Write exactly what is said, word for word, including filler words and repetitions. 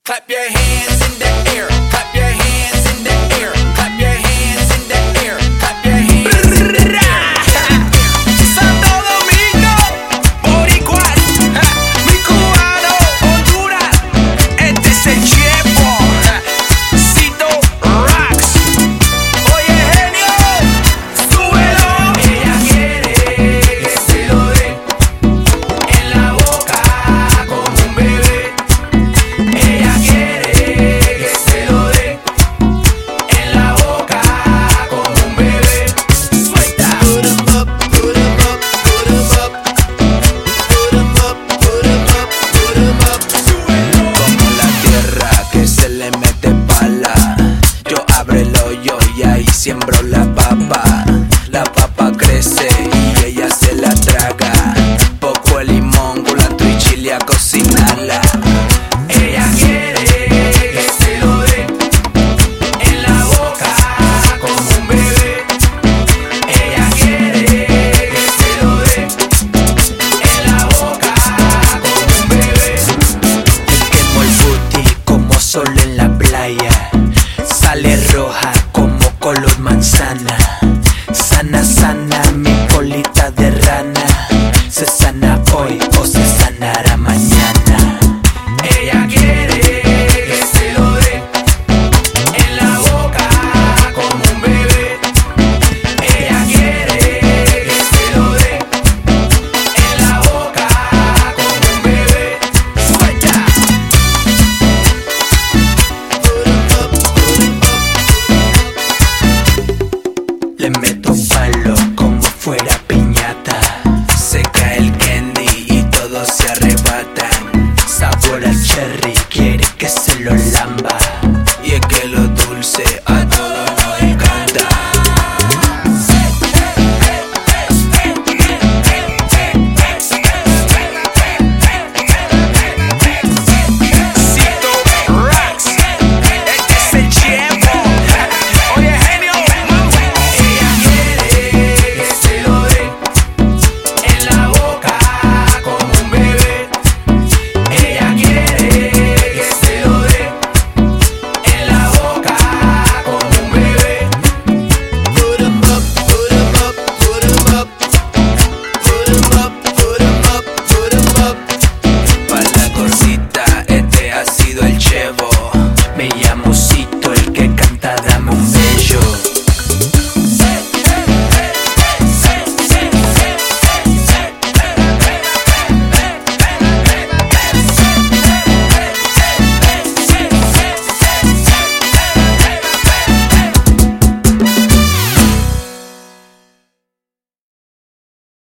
Clap your hands in the air. Clap your hands in the air. Clap your hands in the air. Clap your hands in the air. Santo Domingo, Boricuas, mi cubano, Honduras. Este es el Chepo, Cito Rocks. Oye, genio, súbelo. Ella quiere que se lo dé en la boca como un bebé. Ella quiere que se lo dé en la boca como un bebé. Suelta. Put 'em up, put 'em up, put 'em up. Put 'em up, put 'em up, put 'em up. Súbelo. Como la tierra que se le mete pala, yo abro el hoyo y ahí siembro la papa. La papa crece y ella se la traga. Poco de limón, culantro y chile a cocinarla. Ella quiere que se lo dé en la boca como un bebé. Ella quiere que se lo dé en la boca como un bebé. Le quemo el booty como sol en la playa. Sale roja como color manzana. Sana, sana, mi colita de rana. Se sana hoy o se sanará mañana. Ella quiere que se lo dé en la boca como un bebé. Ella quiere que se lo dé en la boca como un bebé. Suelta. Put 'em up, put 'em up. Le meto palo como fuera piñata. Se cae el candy y todos se arrebatan. Sabor al cherry, quiere que se lo lamba.